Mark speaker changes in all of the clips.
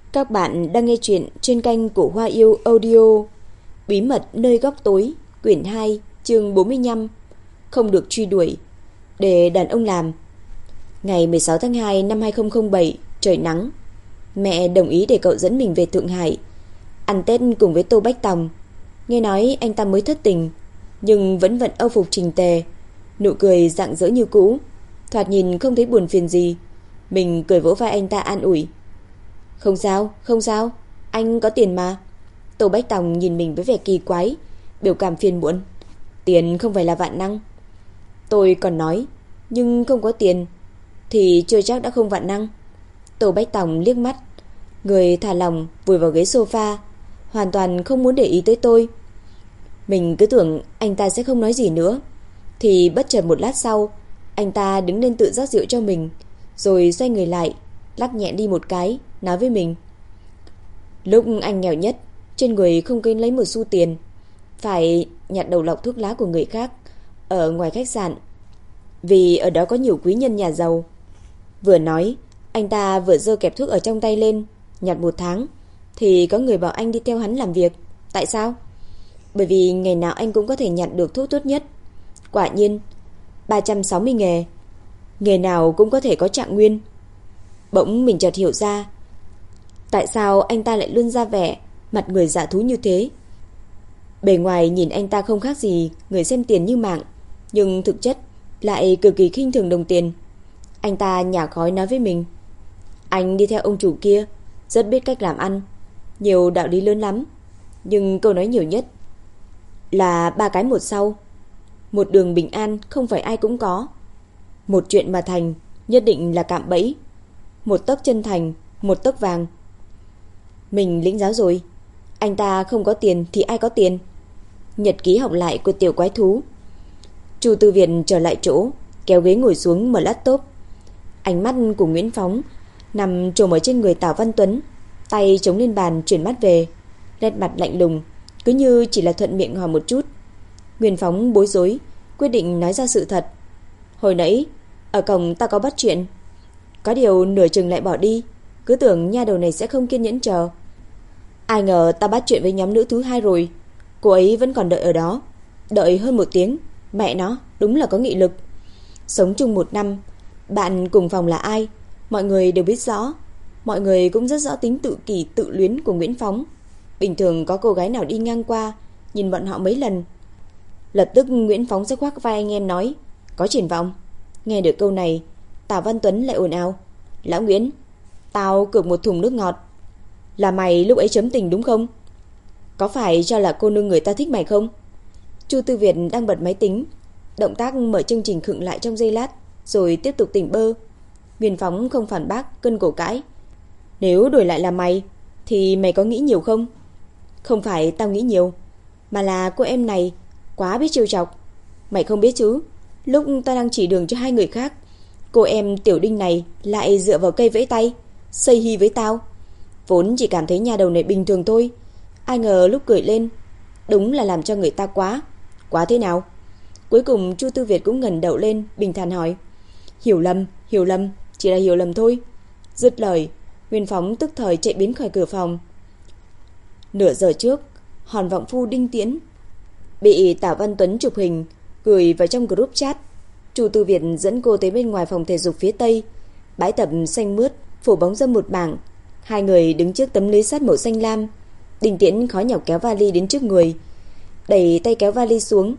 Speaker 1: Các bạn đang nghe chuyện trên kênh của Hoa Yêu Audio. Bí mật nơi góc tối, quyển 2, chương 45. Không được truy đuổi, để đàn ông làm. Ngày 16 tháng 2 năm 2007, trời nắng. Mẹ đồng ý để cậu dẫn mình về Thượng Hải ăn Tết cùng với Tô Bách Tòng. Nghe nói anh ta mới thất tình, nhưng vẫn vận âu phục chỉnh tề, nụ cười rạng rỡ như cũ, thoạt nhìn không thấy buồn phiền gì. Mình cười vỗ vai anh ta an ủi. Không sao, không sao, anh có tiền mà. Tô Bách Tòng nhìn mình với vẻ kỳ quái, biểu cảm phiền muộn. Tiền không phải là vạn năng. Tôi còn nói, nhưng không có tiền thì chưa chắc đã không vạn năng. Tô Bách Tòng liếc mắt, người thả lỏng vùi vào ghế sofa, hoàn toàn không muốn để ý tới tôi. Mình cứ tưởng anh ta sẽ không nói gì nữa, thì bất chợt một lát sau, anh ta đứng lên tự rót rượu cho mình, rồi xoay người lại, lắc nhẹ đi một cái, nói với mình. Lúc anh nghèo nhất, trên người không có lấy một xu tiền, phải nhặt đầu lọc thuốc lá của người khác ở ngoài khách sạn, vì ở đó có nhiều quý nhân nhà giàu. Vừa nói, anh ta vừa giơ kẹp thuốc ở trong tay lên. Nhặt 1 tháng thì có người bảo anh đi theo hắn làm việc. Tại sao? Bởi vì ngày nào anh cũng có thể nhặt được thuốc tốt nhất. Quả nhiên 360 nghề, nghề nào cũng có thể có trạng nguyên. Bỗng mình chợt hiểu ra tại sao anh ta lại luôn ra vẻ mặt người dạ thú như thế. Bề ngoài nhìn anh ta không khác gì người xem tiền như mạng, nhưng thực chất lại cực kỳ khinh thường đồng tiền. Anh ta nhả khói nói với mình. Anh đi theo ông chủ kia, rất biết cách làm ăn, nhiều đạo lý lớn lắm, nhưng câu nói nhiều nhất là 3 cái một sau. Một đường bình an không phải ai cũng có. Một chuyện mà thành nhất định là cạm bẫy. Một tấc chân thành, một tấc vàng. Mình lĩnh giáo rồi. Anh ta không có tiền thì ai có tiền? Nhật ký học lại của tiểu quái thú. Chu Tư Viện trở lại chỗ, kéo ghế ngồi xuống mở laptop. Ánh mắt của Nguyễn Phóng nằm trồm ở trên người Tào Văn Tuấn, tay chống lên bàn chuyển mắt về, nét mặt lạnh lùng, cứ như chỉ là thuận miệng hỏi một chút. Nguyễn Phóng bối rối, quyết định nói ra sự thật. Hồi nãy ở cổng ta có bắt chuyện, có điều nửa chừng lại bỏ đi, cứ tưởng nha đầu này sẽ không kiên nhẫn chờ. Ai ngờ ta bắt chuyện với nhóm nữ thứ 2 rồi, cô ấy vẫn còn đợi ở đó, đợi hơn 1 tiếng. Mẹ nó, đúng là có nghị lực. Sống chung 1 năm, bạn cùng phòng là ai, mọi người đều biết rõ. Mọi người cũng rất rõ tính tự kỷ tự luyến của Nguyễn Phóng. Bình thường có cô gái nào đi ngang qua, nhìn bọn họ mấy lần, lập tức Nguyễn Phóng sẽ khoác vai anh em nói có triển vọng. Nghe được câu này, Tào Văn Tuấn lại ồn ào. Lão Nguyễn, tao cược 1 thùng nước ngọt là mày lúc ấy chấm tình đúng không? Có phải cho là cô nương người ta thích mày không? Chu Tư Việt đang bật máy tính, động tác mở chương trình khựng lại trong giây lát, rồi tiếp tục tỉnh bơ. Nguyễn Phóng không phản bác, cân cổ cãi. Nếu đổi lại là mày thì mày có nghĩ nhiều không? Không phải tao nghĩ nhiều, mà là cô em này quá biết trêu chọc. Mày không biết chứ, lúc tao đang chỉ đường cho 2 người khác, cô em Tiểu Đinh này lại dựa vào cây vẫy tay, say hi với tao. Vốn chỉ cảm thấy nhà đầu này bình thường thôi, ai ngờ lúc cười lên đúng là làm cho người ta quá. Quá thế nào? Cuối cùng Chu Tư Việt cũng ngẩng đầu lên, bình thản hỏi. Hiểu lầm, chỉ là hiểu lầm thôi. Dứt lời, Nguyên Phóng tức thời chạy biến khỏi cửa phòng. Nửa giờ trước, Hòn Vọng Phu Đinh Tiễn bị Tào Văn Tuấn chụp hình gửi vào trong group chat. Chu Tư Việt dẫn cô tới bên ngoài phòng thể dục phía tây, bãi tập xanh mướt phủ bóng râm một mảng. 2 người đứng trước tấm lưới sắt màu xanh lam. Đinh Tiễn khó nhọc kéo vali đến trước người, đẩy tay kéo vali xuống,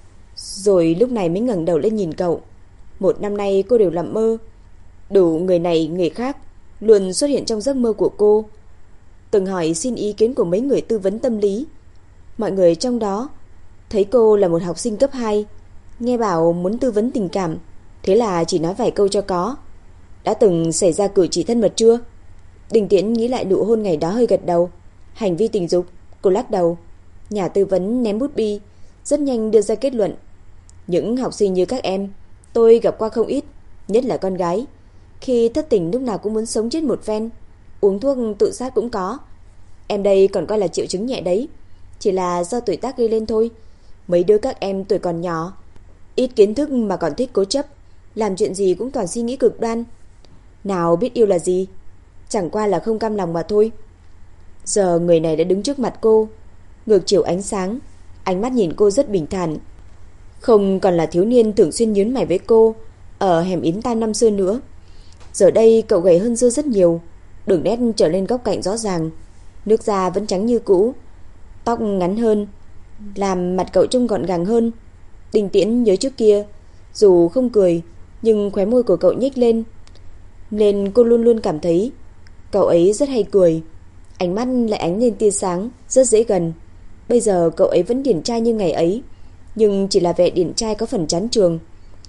Speaker 1: rồi lúc này mới ngẩng đầu lên nhìn cậu. 1 năm nay cô đều làm mơ, đủ người này người khác luôn xuất hiện trong giấc mơ của cô. Từng hỏi xin ý kiến của mấy người tư vấn tâm lý. Mọi người trong đó thấy cô là một học sinh cấp 2, nghe bảo muốn tư vấn tình cảm, thế là chỉ nói vài câu cho có. Đã từng xảy ra cử chỉ thân mật chưa? Đinh Tiễn nghĩ lại nụ hôn ngày đó, hơi gật đầu. Hành vi tình dục, cô lắc đầu. Nhà tư vấn ném bút bi, rất nhanh đưa ra kết luận. Những học sinh như các em, tôi gặp qua không ít, nhất là con gái. Khi thất tình lúc nào cũng muốn sống chết một phen, uống thuốc tự sát cũng có. Em đây còn coi là triệu chứng nhẹ đấy, chỉ là do tuổi tác gây lên thôi. Mấy đứa các em tuổi còn nhỏ, ít kiến thức mà còn thích cố chấp, làm chuyện gì cũng toàn suy nghĩ cực đoan. Nào biết yêu là gì. chẳng qua là không cam lòng mà thôi. Giờ người này đã đứng trước mặt cô, ngược chiều ánh sáng, ánh mắt nhìn cô rất bình thản. Không còn là thiếu niên thường xuyên nhướng mày với cô ở hẻm Yến Tam năm xưa nữa. Giờ đây cậu gầy hơn xưa rất nhiều, đường nét trở lên góc cạnh rõ ràng, nước da vẫn trắng như cũ, tóc ngắn hơn, làm mặt cậu trông gọn gàng hơn. Đinh Tiễn nhớ trước kia, dù không cười, nhưng khóe môi của cậu nhếch lên, nên cô luôn luôn cảm thấy cậu ấy rất hay cười. Ánh mắt lại ánh lên tia sáng, rất dễ gần. Bây giờ cậu ấy vẫn điển trai như ngày ấy, nhưng chỉ là vẻ điển trai có phần chán trường.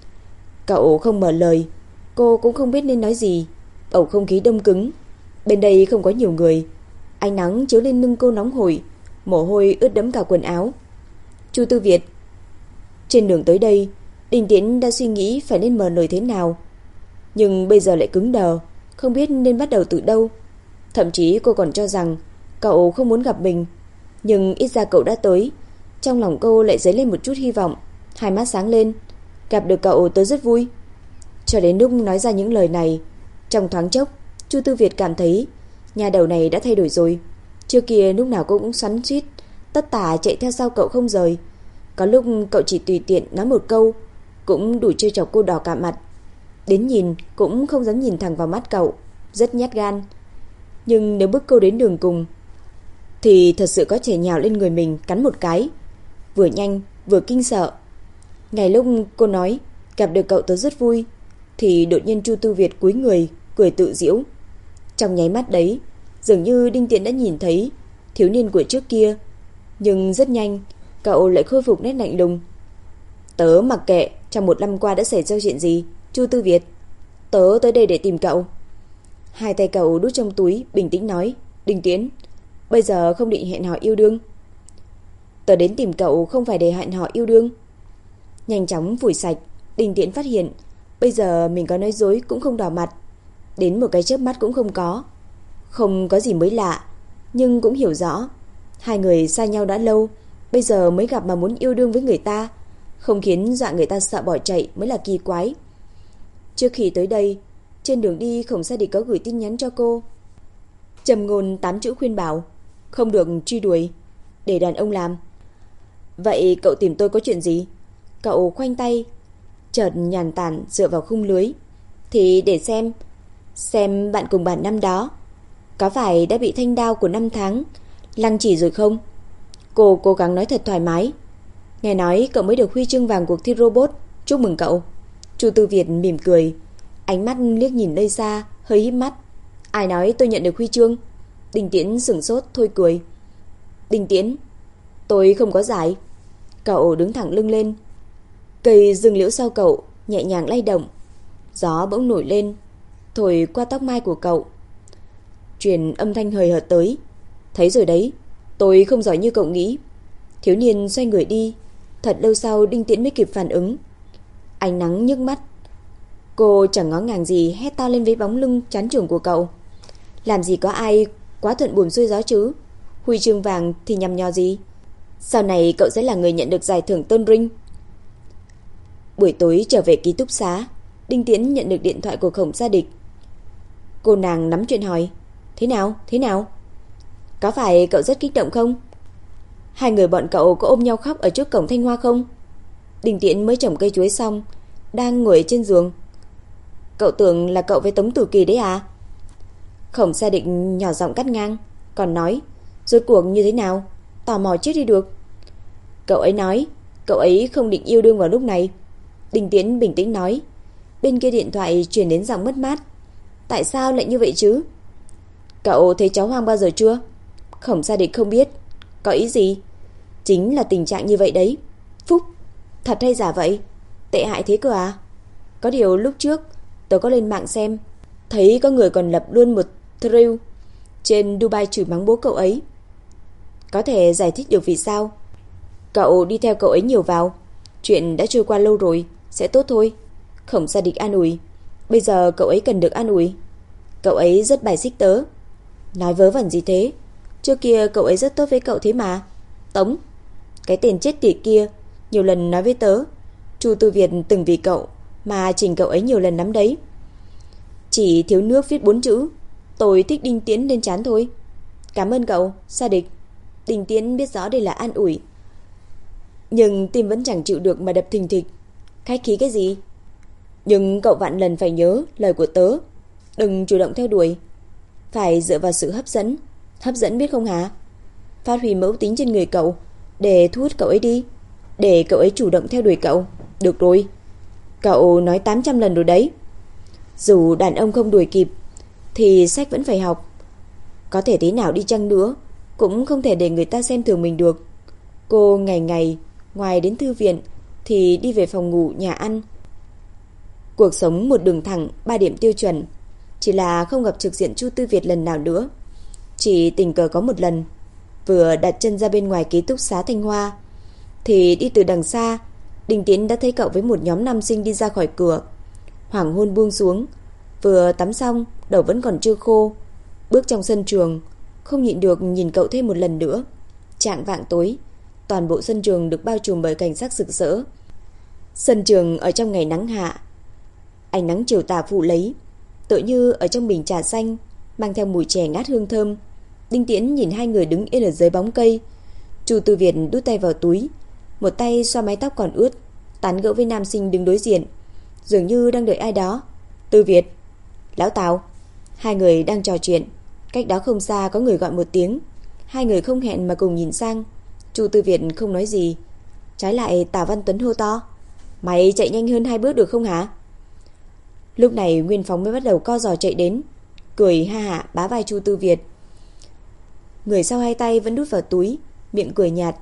Speaker 1: Cậu không mở lời, cô cũng không biết nên nói gì. Bầu không khí đông cứng. Bên đây không có nhiều người. Ánh nắng chiếu lên lưng cô nóng hổi, mồ hôi ướt đẫm cả quần áo. Chu Tư Việt. Trên đường tới đây, Đinh Tiễn đã suy nghĩ phải nên mở lời thế nào, nhưng bây giờ lại cứng đờ, không biết nên bắt đầu từ đâu. Thậm chí cô còn cho rằng cậu không muốn gặp mình, nhưng ít ra cậu đã tới. Trong lòng cô lại dấy lên một chút hy vọng, hai mắt sáng lên. Gặp được cậu tớ rất vui. Cho đến lúc nói ra những lời này, trong thoáng chốc Chu Tư Việt cảm thấy nhà đầu này đã thay đổi rồi. Trước kia lúc nào cô cũng xoắn xuýt, tất tả chạy theo sau cậu không rời. Có lúc cậu chỉ tùy tiện nói một câu cũng đủ trêu chọc cô đỏ cả mặt. Đến nhìn cũng không dám nhìn thẳng vào mắt cậu, rất nhát gan. Nhưng nếu bước cô đến đường cùng thì thật sự có thể nhào lên người mình cắn một cái, vừa nhanh vừa kinh sợ. Ngày lúc cô nói gặp được cậu tớ rất vui, thì đột nhiên Chu Tư Việt cúi người cười tự giễu. Trong nháy mắt đấy, dường như Đinh Tiễn đã nhìn thấy thiếu niên của trước kia, nhưng rất nhanh cậu lại khôi phục nét lạnh lùng. Tớ mặc kệ trong một năm qua đã xảy ra chuyện gì, Chu Tư Việt, tớ tới đây để tìm cậu. Hai tay cậu đút trong túi, bình tĩnh nói. Đinh Tiễn, bây giờ không định hẹn hò yêu đương. Tớ đến tìm cậu không phải để hẹn hò yêu đương. Nhanh chóng phủi sạch, Đinh Tiễn phát hiện bây giờ mình có nói dối cũng không đỏ mặt, đến một cái chớp mắt cũng không có. Không có gì mới lạ, nhưng cũng hiểu rõ hai người xa nhau đã lâu, bây giờ mới gặp mà muốn yêu đương với người ta, không khiến dọa người ta sợ bỏ chạy mới là kỳ quái. Trước khi tới đây, trên đường đi Khổng Sa Địch có gửi tin nhắn cho cô, trầm ngôn 8 chữ khuyên bảo không được truy đuổi, để đàn ông làm. Vậy cậu tìm tôi có chuyện gì? Cậu khoanh tay, chợt nhàn tản dựa vào khung lưới. Thì để xem bạn cùng bản năm đó có phải đã bị thanh đao của năm tháng lăng chỉ rồi không? Cô cố gắng nói thật thoải mái. Nghe nói cậu mới được huy chương vàng cuộc thi robot, chúc mừng cậu. Chu Tư Việt mỉm cười, ánh mắt liếc nhìn nơi xa, hơi híp mắt. Ai nói tôi nhận được huy chương? Đinh Tiễn sửng sốt thôi cười. Đinh Tiễn, tôi không có giải. Cậu đứng thẳng lưng lên, cây rừng liễu sau cậu nhẹ nhàng lay động, gió bỗng nổi lên, thổi qua tóc mai của cậu. Truyền âm thanh hời hợt tới. Thấy rồi đấy, tôi không giỏi như cậu nghĩ. Thiếu niên xoay người đi. Thật lâu sau Đinh Tiễn mới kịp phản ứng. Ánh nắng nhức mắt. Cô chẳng ngó ngàng gì hét to lên với bóng lưng chán chường của cậu. Làm gì có ai quá thuận buồm xuôi gió chứ? Huy chương vàng thì nhằm nhò gì? Sau này cậu sẽ là người nhận được giải thưởng Tôn Ring. Buổi tối trở về ký túc xá, Đinh Tiễn nhận được điện thoại của Khổng Sa Địch. Cô nàng nắm chuyện hỏi. Thế nào? Có phải cậu rất kích động không? Hai người bọn cậu có ôm nhau khóc ở trước cổng Thanh Hoa không? Đinh Tiễn mới trồng cây chuối xong, đang ngồi trên giường. Cậu tưởng là cậu với Tống Tử Kỳ đấy à? Khổng Sa Địch nhỏ giọng cắt ngang, còn nói, rốt cuộc như thế nào? Tò mò chết đi được. Cậu ấy nói cậu ấy không định yêu đương vào lúc này. Đinh Tiễn bình tĩnh nói. Bên kia điện thoại truyền đến giọng mất mát. Tại sao lại như vậy chứ? Cậu thấy cháu hoang bao giờ chưa? Khổng Sa Địch không biết. Có ý gì? Chính là tình trạng như vậy đấy. Phúc, thật hay giả vậy? Tệ hại thế cơ à? Có điều lúc trước tớ có lên mạng xem, thấy có người còn lập luôn một thread trên Dubai chửi mắng bố cậu ấy. Có thể giải thích được vì sao. Cậu đi theo cậu ấy nhiều vào, chuyện đã trôi qua lâu rồi, sẽ tốt thôi. Khổng Sa Địch an ủi. Bây giờ cậu ấy cần được an ủi. Cậu ấy rất bài xích tớ. Nói vớ vẩn gì thế? Trước kia cậu ấy rất tốt với cậu thế mà. Tống, cái tên chết tiệt kia nhiều lần nói với tớ Chu Tư Việt từng vì cậu mà chỉnh cậu ấy nhiều lần lắm đấy. Chỉ thiếu nước viết 4 chữ Tôi thích Đinh Tiến lên trán thôi. Cảm ơn cậu, Sa Địch. Đinh Tiến biết rõ đây là an ủi, nhưng tim vẫn chẳng chịu được mà đập thình thịch. Khách khí cái gì? Nhưng cậu vạn lần phải nhớ lời của tớ. Đừng chủ động theo đuổi, phải dựa vào sự hấp dẫn. Hấp dẫn biết không hả? Phát huy mẫu tính trên người cậu để thu hút cậu ấy đi, để cậu ấy chủ động theo đuổi cậu. Được rồi, cậu nói 800 lần rồi đấy. Dù đàn ông không đuổi kịp thì sách vẫn phải học. Có thể thế nào đi chăng nữa cũng không thể để người ta xem thường mình được. Cô ngày ngày ngoài đến thư viện thì đi về phòng ngủ, nhà ăn. Cuộc sống một đường thẳng, 3 điểm tiêu chuẩn. Chỉ là không gặp trực diện Chu Tư Việt lần nào nữa. Chỉ tình cờ có một lần, vừa đặt chân ra bên ngoài ký túc xá Thanh Hoa thì đi từ đằng xa, Đinh Tiến đã thấy cậu với một nhóm nam sinh đi ra khỏi cửa. Hoàng hôn buông xuống, vừa tắm xong, đầu vẫn còn chưa khô. Bước trong sân trường, không nhịn được nhìn cậu thêm một lần nữa. Chạng vạng tối, toàn bộ sân trường được bao trùm bởi cảnh sắc rực rỡ. Sân trường ở trong ngày nắng hạ, ánh nắng chiều tà phủ lấy, tựa như ở trong bình trà xanh, mang theo mùi chè ngát hương thơm. Đinh Tiễn nhìn hai người đứng yên ở dưới bóng cây. Chu Tư Việt đút tay vào túi, một tay xoa mái tóc còn ướt, tán gẫu với nam sinh đứng đối diện, dường như đang đợi ai đó. Tư Việt, Lão Tào. Hai người đang trò chuyện, cách đó không xa có người gọi một tiếng. Hai người không hẹn mà cùng nhìn sang. Chu Tư Việt không nói gì, trái lại Tào Văn Tuấn hô to: Mày chạy nhanh hơn 2 bước được không hả? Lúc này Nguyên Phóng mới bắt đầu co giò chạy đến, cười ha hả bá vai Chu Tư Việt. Người sau hai tay vẫn đút vào túi, miệng cười nhạt,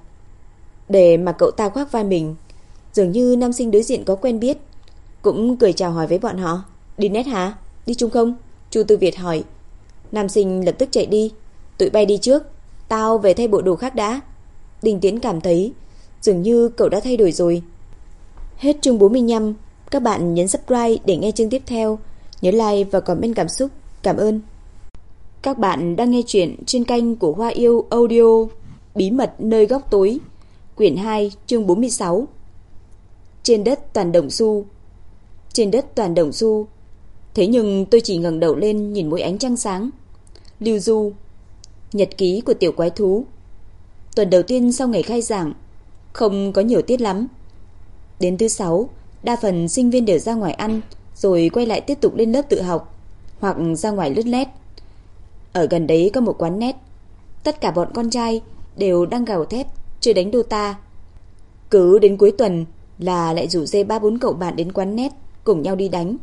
Speaker 1: để mà cậu ta khoác vai mình. Dường như nam sinh đối diện có quen biết, cũng cười chào hỏi với bọn họ. Đi nét hả? Đi chung không? Chu Tư Việt hỏi. Nam sinh lập tức chạy đi. Tụi bay đi trước, tao về thay bộ đồ khác đã. Đinh Tiến cảm thấy dường như cậu đã thay đổi rồi. Hết chương 45. Các bạn nhấn subscribe để nghe chương tiếp theo. Nhớ like và comment cảm xúc. Cảm ơn. Các bạn đang nghe chuyện trên kênh của Hoa Yêu Audio. Bí mật nơi góc tối, quyển 2, chương 46. Trên đất toàn đồng xu. Trên đất toàn đồng xu. Thế nhưng tôi chỉ ngẩng đầu lên nhìn mỗi ánh trăng sáng. Lưu Du. Nhật ký của tiểu quái thú. Tuần đầu tiên sau ngày khai giảng, không có nhiều tiết lắm. Đến thứ 6, đa phần sinh viên đều ra ngoài ăn, rồi quay lại tiếp tục lên lớp tự học, hoặc ra ngoài lướt net. Ở gần đấy có một quán net. Tất cả bọn con trai đều đang gào thét chơi đánh Dota. Cứ đến cuối tuần là lại rủ dê 3-4 cậu bạn đến quán net cùng nhau đi đánh.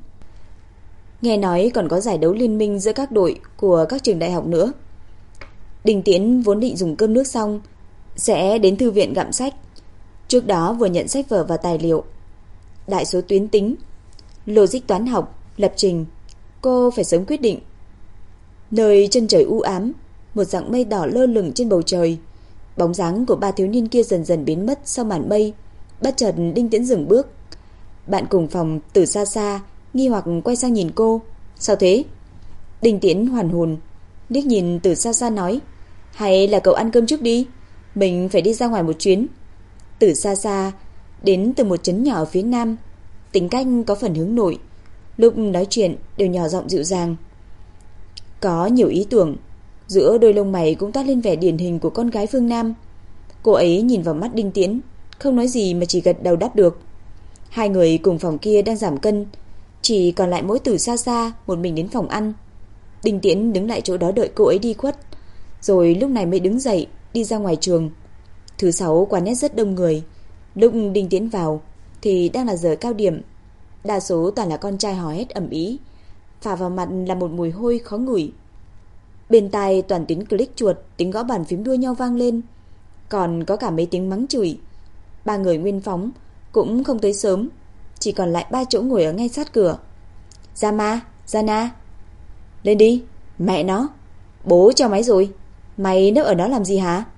Speaker 1: Nghe nói còn có giải đấu liên minh giữa các đội của các trường đại học nữa. Đinh Tiễn vốn định dùng cơm nước xong sẽ đến thư viện gặm sách. Trước đó vừa nhận sách vở và tài liệu, đại số tuyến tính, logic toán học, lập trình, cô phải sớm quyết định. Nơi chân trời u ám, một dặng mây đỏ lơ lửng trên bầu trời. Bóng dáng của ba thiếu niên kia dần dần biến mất sau màn mây. Bất chợt Đinh Tiễn dừng bước. Bạn cùng phòng từ xa xa nghi hoặc quay sang nhìn cô. Sao thế? Đinh Tiễn hoàn hồn, liếc nhìn từ xa xa nói: Hay là cậu ăn cơm trước đi, mình phải đi ra ngoài một chuyến. Từ xa xa đến từ một trấn nhỏ ở phía nam, tính cách có phần hướng nội, lúc nói chuyện đều nhỏ giọng dịu dàng, có nhiều ý tưởng. Giữa đôi lông mày cũng toát lên vẻ điển hình của con gái phương Nam. Cô ấy nhìn vào mắt Đinh Tiễn, không nói gì mà chỉ gật đầu đáp được. Hai người cùng phòng kia đang giảm cân, chỉ còn lại mỗi Từ xa xa một mình đến phòng ăn. Đinh Tiễn đứng lại chỗ đó đợi cô ấy đi khuất, rồi lúc này mới đứng dậy đi ra ngoài trường. Thứ 6 quán net rất đông người. Lúc Đinh Tiễn vào thì đang là giờ cao điểm, đa số toàn là con trai hò hét ầm ĩ, phả vào mặt là một mùi hôi khó ngửi. Bên tai toàn tiếng click chuột, tiếng gõ bàn phím đua nhau vang lên, còn có cả mấy tiếng mắng chửi. Ba người Nguyên Phóng cũng không tới sớm, chỉ còn lại 3 chỗ ngồi ở ngay sát cửa. Zama, Zana, lên đi, mẹ nó, bố cho máy rồi, mày nấp ở đó làm gì hả?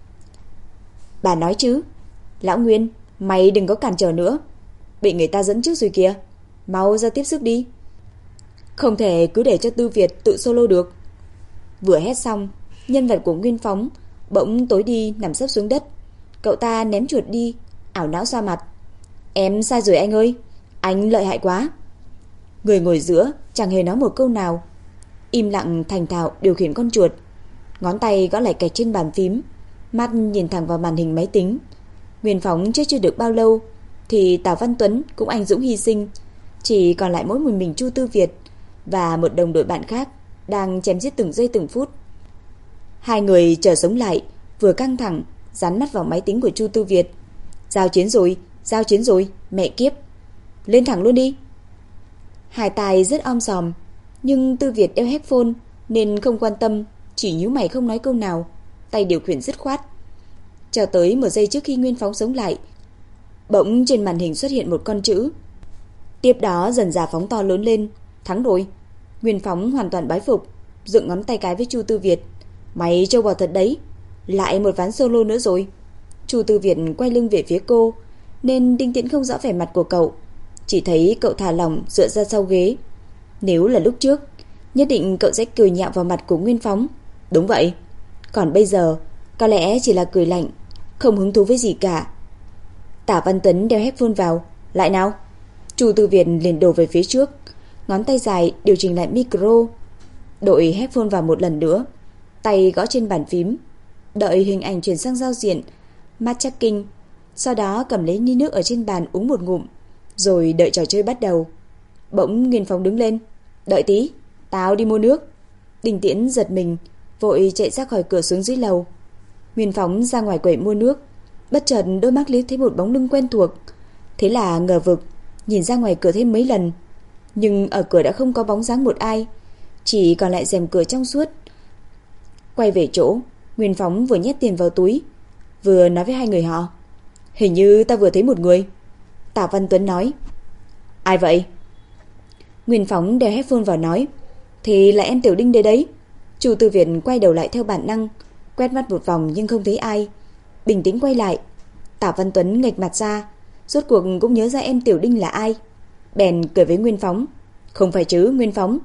Speaker 1: Bà nói chứ. Lão Nguyên, mày đừng có cản trở nữa, bị người ta dẫn trước rồi kìa, mau ra tiếp sức đi. Không thể cứ để cho Tư Việt tự solo được. Vừa hét xong, nhân vật của Nguyên Phóng bỗng tối đi nằm sấp xuống đất. Cậu ta ném chuột đi, ảo não xoa mặt. Em sai rồi anh ơi, anh lợi hại quá. Người ngồi giữa chẳng hề nói một câu nào, im lặng thành thạo điều khiển con chuột. Ngón tay gõ lại kẹt trên bàn phím, mắt nhìn thẳng vào màn hình máy tính. Nguyên Phóng chết chưa được bao lâu thì Tào Văn Tuấn cũng anh dũng hy sinh, chỉ còn lại mỗi mình Chu Tư Việt và một đồng đội bạn khác đang chém giết từng giây từng phút. Hai người chờ sống lại, vừa căng thẳng, dán mắt vào máy tính của Chu Tư Việt. Giao chiến rồi, mẹ kiếp. Lên thẳng luôn đi. Hai tai rất om sòm, nhưng Tư Việt đeo headphone nên không quan tâm, chỉ nhíu mày không nói câu nào, tay điều khiển dứt khoát. Cho tới một giây trước khi Nguyên Phóng sống lại, bỗng trên màn hình xuất hiện một con chữ. Tiếp đó dần dà phóng to lớn lên, thắng rồi. Nguyên Phóng hoàn toàn bái phục, dựng ngón tay cái với Chu Tư Việt. Mày trâu bò thật đấy, lại một ván solo nữa rồi. Chu Tư Việt quay lưng về phía cô, nên Đinh Tiễn không rõ vẻ mặt của cậu, chỉ thấy cậu thả lỏng dựa ra sau ghế. Nếu là lúc trước, nhất định cậu sẽ cười nhạo vào mặt của Nguyên Phóng. Đúng vậy. Còn bây giờ, có lẽ chỉ là cười lạnh, không hứng thú với gì cả. Tả Văn Tuấn đeo headphone vào. Lại nào. Chu Tư Việt liền đổ về phía trước, ngón tay dài điều chỉnh lại micro, đội headphone vào một lần nữa, tay gõ trên bàn phím, đợi hình ảnh chuyển sang giao diện matching, sau đó cầm lấy ly nước ở trên bàn uống một ngụm, rồi đợi trò chơi bắt đầu. Bỗng Nguyên Phóng đứng lên. Đợi tí, tao đi mua nước. Đinh Tiễn giật mình, vội chạy ra khỏi cửa xuống dưới lầu. Nguyên Phóng ra ngoài quầy mua nước, bất chợt đôi mắt liếc thấy một bóng lưng quen thuộc, thế là ngờ vực, nhìn ra ngoài cửa thêm mấy lần, nhưng ở cửa đã không có bóng dáng một ai, chỉ còn lại rèm cửa trong suốt. Quay về chỗ, Nguyên Phóng vừa nhét tiền vào túi, vừa nói với hai người họ. Hình như ta vừa thấy một người. Tào Văn Tuấn nói. Ai vậy? Nguyên Phóng đeo headphone vào nói. Thì là em Tiểu Đinh đây đấy. Chu Tư Việt quay đầu lại theo bản năng, quét mắt một vòng nhưng không thấy ai, bình tĩnh quay lại. Tào Văn Tuấn nghệch mặt ra, rốt cuộc cũng nhớ ra em Tiểu Đinh là ai, bèn cười với Nguyên Phóng. Không phải chứ Nguyên Phóng,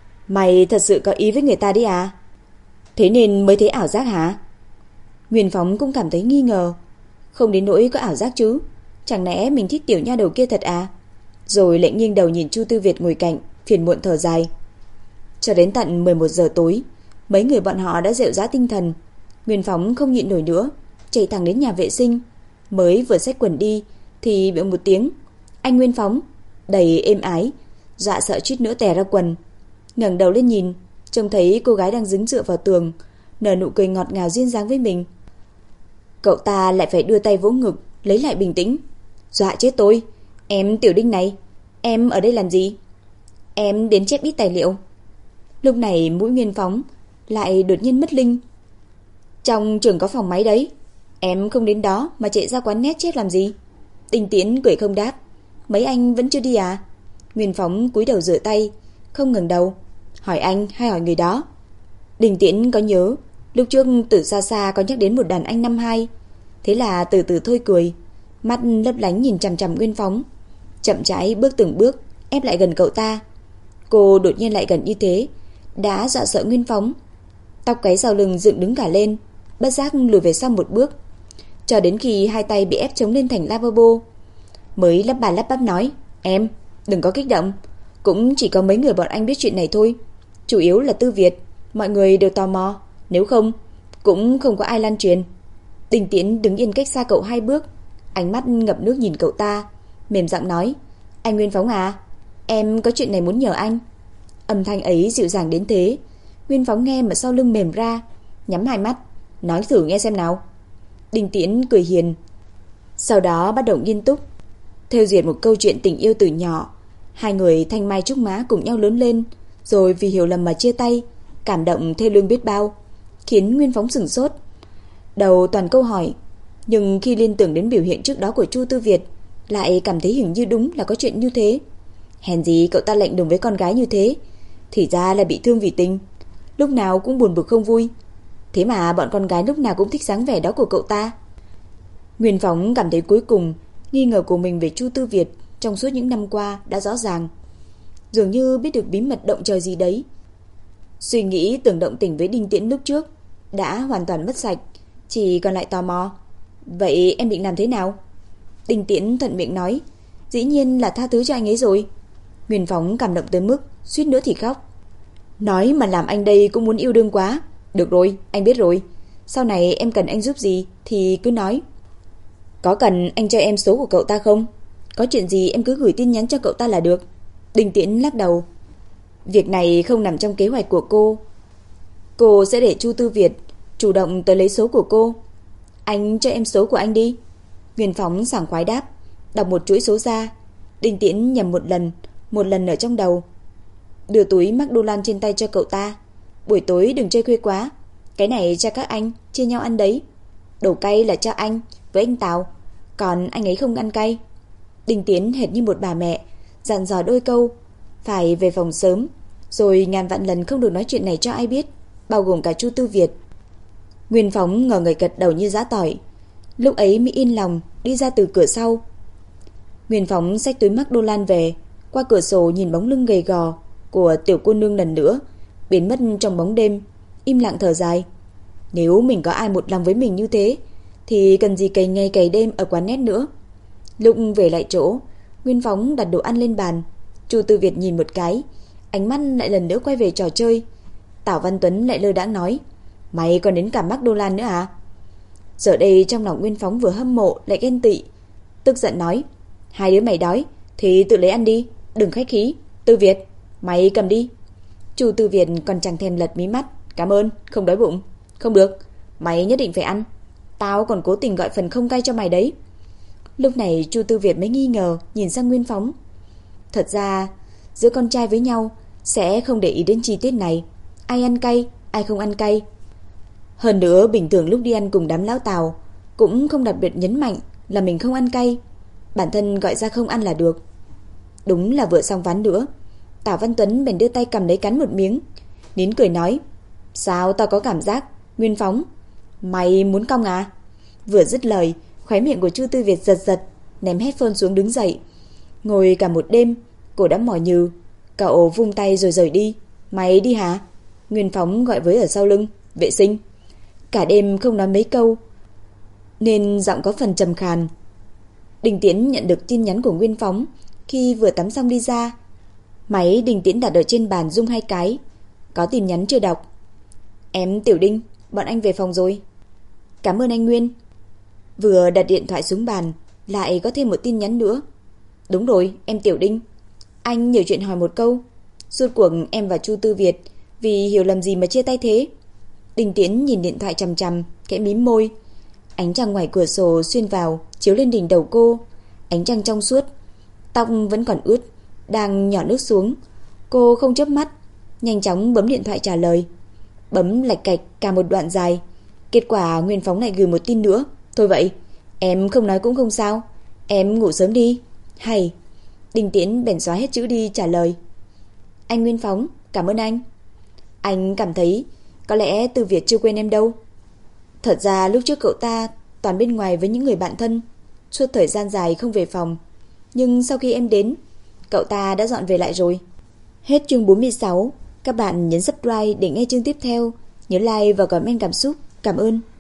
Speaker 1: mày thật sự có ý với người ta đi à? Thế nên mới thấy ảo giác hả? Nguyên Phóng cũng cảm thấy nghi ngờ. Không đến nỗi có ảo giác chứ, chẳng lẽ mình thích tiểu nha đầu kia thật à? Rồi lại nghiêng đầu nhìn Chu Tư Việt ngồi cạnh, phiền muộn thở dài. Cho đến tận 11 giờ tối, mấy người bọn họ đã rệu rã tinh thần. Nguyên Phóng không nhịn nổi nữa, chạy thẳng đến nhà vệ sinh, mới vừa xách quần đi thì bị một tiếng anh Nguyên Phóng đầy êm ái, dọa sợ suýt nữa tè ra quần. Ngẩng đầu lên nhìn, trông thấy cô gái đang đứng dựa vào tường, nở nụ cười ngọt ngào duyên dáng với mình. Cậu ta lại phải đưa tay vỗ ngực lấy lại bình tĩnh. Dọa chết tôi. Em Tiểu Đinh này, em ở đây làm gì? Em đến chép ít tài liệu. Lúc này mũi Nguyên Phóng lại đột nhiên mất linh. Trong trường có phòng máy đấy, em không đến đó mà chạy ra quán nét chép làm gì? Đinh Tiễn cười không đáp. Mấy anh vẫn chưa đi à? Nguyên Phóng cúi đầu rửa tay, không ngẩng đầu. Hỏi anh hay hỏi người đó? Đinh Tiễn có nhớ lúc trước từ xa xa có nhắc đến một đàn anh năm 2, thế là từ từ thôi cười, mắt lấp lánh nhìn chằm chằm Nguyên Phóng, chậm rãi bước từng bước ép lại gần cậu ta. Cô đột nhiên lại gần như thế đã dọa sợ Nguyên Phóng, tóc gáy sau lưng dựng đứng cả lên, bất giác lùi về sau một bước, cho đến khi hai tay bị ép chống lên thành lavabo, mới lắp bà lắp bắp nói. Em đừng có kích động, cũng chỉ có mấy người bọn anh biết chuyện này thôi, chủ yếu là Tư Việt, mọi người đều tò mò, nếu không cũng không có ai lan truyền. Đinh Tiễn đứng yên cách xa cậu 2 bước, ánh mắt ngập nước nhìn cậu ta, mềm giọng nói. Anh Nguyên Phóng à, em có chuyện này muốn nhờ anh. Âm thanh ấy dịu dàng đến thế, Nguyên Phóng nghe mà sau lưng mềm ra, nhắm hai mắt, nói thử nghe xem nào. Đinh Tiễn cười hiền, sau đó bắt đầu nghiêm túc thêu duyệt một câu chuyện tình yêu từ nhỏ. Hai người thanh mai trúc mã cùng nhau lớn lên, rồi vì hiểu lầm mà chia tay, cảm động thê lương biết bao, khiến Nguyên Phóng sửng sốt, đầu toàn câu hỏi. Nhưng khi liên tưởng đến biểu hiện trước đó của Chu Tư Việt, lại cảm thấy hình như đúng là có chuyện như thế. Hèn gì cậu ta lạnh lùng với con gái như thế, thì ra là bị thương vì tình, lúc nào cũng buồn bực không vui. Thế mà bọn con gái lúc nào cũng thích dáng vẻ đó của cậu ta. Nguyên Phóng cảm thấy cuối cùng nghi ngờ của mình về Chu Tư Việt trong suốt những năm qua đã rõ ràng, dường như biết được bí mật động trời gì đấy. Suy nghĩ tưởng động tình với Đinh Tiễn lúc trước đã hoàn toàn mất sạch, chỉ còn lại tò mò. Vậy em định làm thế nào? Đinh Tiễn thuận miệng nói. Dĩ nhiên là tha thứ cho anh ấy rồi. Nguyên Phóng cảm động tới mức suýt nữa thì khóc. Nói mà làm anh đây cũng muốn yêu đương quá. Được rồi, anh biết rồi. Sau này em cần anh giúp gì thì cứ nói. Có cần anh cho em số của cậu ta không? Có chuyện gì em cứ gửi tin nhắn cho cậu ta là được. Đinh Tiễn lắc đầu. Việc này không nằm trong kế hoạch của cô. Cô sẽ để Chu Tư Việt chủ động tới lấy số của cô. Anh cho em số của anh đi. Nguyên Phóng sảng khoái đáp. Đọc một chuỗi số ra. Đinh Tiễn nhầm một lần ở trong đầu. Đưa túi McDonald trên tay cho cậu ta. Buổi tối đừng chơi khuya quá. Cái này cho các anh chia nhau ăn đấy. Đồ cay là cho anh với anh Tào, còn anh ấy không ăn cay. Đinh Tiễn hệt như một bà mẹ dặn dò đôi câu. Phải về phòng sớm, rồi ngàn vạn lần không được nói chuyện này cho ai biết, bao gồm cả Chu Tư Việt. Nguyên Phóng ngờ người gật đầu như giã tỏi. Lúc ấy mới yên lòng đi ra từ cửa sau. Nguyên Phóng xách túi McDonald về, qua cửa sổ nhìn bóng lưng gầy gò của tiểu cô nương lần nữa biến mất trong bóng đêm, im lặng thở dài. Nếu mình có ai một lòng với mình như thế thì cần gì cày ngày cày đêm ở quán nét nữa. Lúc về lại chỗ, Nguyên Phóng đặt đồ ăn lên bàn. Chu Tư Việt nhìn một cái, ánh mắt lại lần nữa quay về trò chơi. Tào Văn Tuấn lại lơ đãng nói, mày còn đến cả McDonald nữa à? Giờ đây trong lòng Nguyên Phóng vừa hâm mộ lại ghen tị, tức giận nói, hai đứa mày đói thì tự lấy ăn đi, đừng khách khí. Tư Việt, mày cầm đi. Chu Tư Việt còn chẳng thèm lật mí mắt, cảm ơn, không đói bụng. Không được, mày nhất định phải ăn. Tao còn cố tình gọi phần không cay cho mày đấy. Lúc này Chu Tư Việt mới nghi ngờ nhìn sang Nguyên Phóng. Thật ra giữa con trai với nhau sẽ không để ý đến chi tiết này, ai ăn cay, ai không ăn cay. Hơn nữa bình thường lúc đi ăn cùng đám lão Tào cũng không đặc biệt nhấn mạnh là mình không ăn cay, bản thân gọi ra không ăn là được. Đúng là vừa xong ván nữa, Tào Văn Tuấn bèn đưa tay cầm lấy cắn một miếng, nín cười nói, sao tao có cảm giác Nguyên Phóng mày muốn cong à? Vừa dứt lời, khóe miệng của Chu Tư Việt giật giật, ném headphone xuống đứng dậy. Ngồi cả một đêm, cổ đã mỏi nhừ. Cậu vung tay rồi rời đi. Mày đi hả? Nguyên Phóng gọi với ở sau lưng. Vệ sinh. Cả đêm không nói mấy câu nên giọng có phần trầm khàn. Đinh Tiễn nhận được tin nhắn của Nguyên Phóng khi vừa tắm xong đi ra. Máy Đinh Tiễn đặt ở trên bàn rung hai cái. Có tin nhắn chưa đọc. Em Tiểu Đinh, bọn anh về phòng rồi. Cảm ơn anh Nguyên. Vừa đặt điện thoại xuống bàn, lại có thêm một tin nhắn nữa. Đúng rồi, em Tiểu Đinh. Anh nhiều chuyện hỏi một câu. Rốt cuộc em và Chu Tư Việt vì hiểu lầm gì mà chia tay thế? Đinh Tiễn nhìn điện thoại chằm chằm, khẽ mím môi. Ánh trăng ngoài cửa sổ xuyên vào, chiếu lên đỉnh đầu cô. Ánh trăng trong suốt, tóc vẫn còn ướt, đang nhỏ nước xuống. Cô không chớp mắt, nhanh chóng bấm điện thoại trả lời. Bấm lạch cạch cả một đoạn dài. Kết quả Nguyên Phóng lại gửi một tin nữa. Thôi vậy, em không nói cũng không sao, em ngủ sớm đi. Hay. Đinh Tiễn bèn xóa hết chữ đi trả lời. Anh Nguyên Phóng, cảm ơn anh. Anh cảm thấy có lẽ Tư Việt chưa quên em đâu. Thật ra lúc trước cậu ta toàn bên ngoài với những người bạn thân, suốt thời gian dài không về phòng. Nhưng sau khi em đến, cậu ta đã dọn về lại rồi. Hết chương 46. Các bạn nhấn subscribe để nghe chương tiếp theo. Nhớ like và comment cảm xúc. Cảm ơn.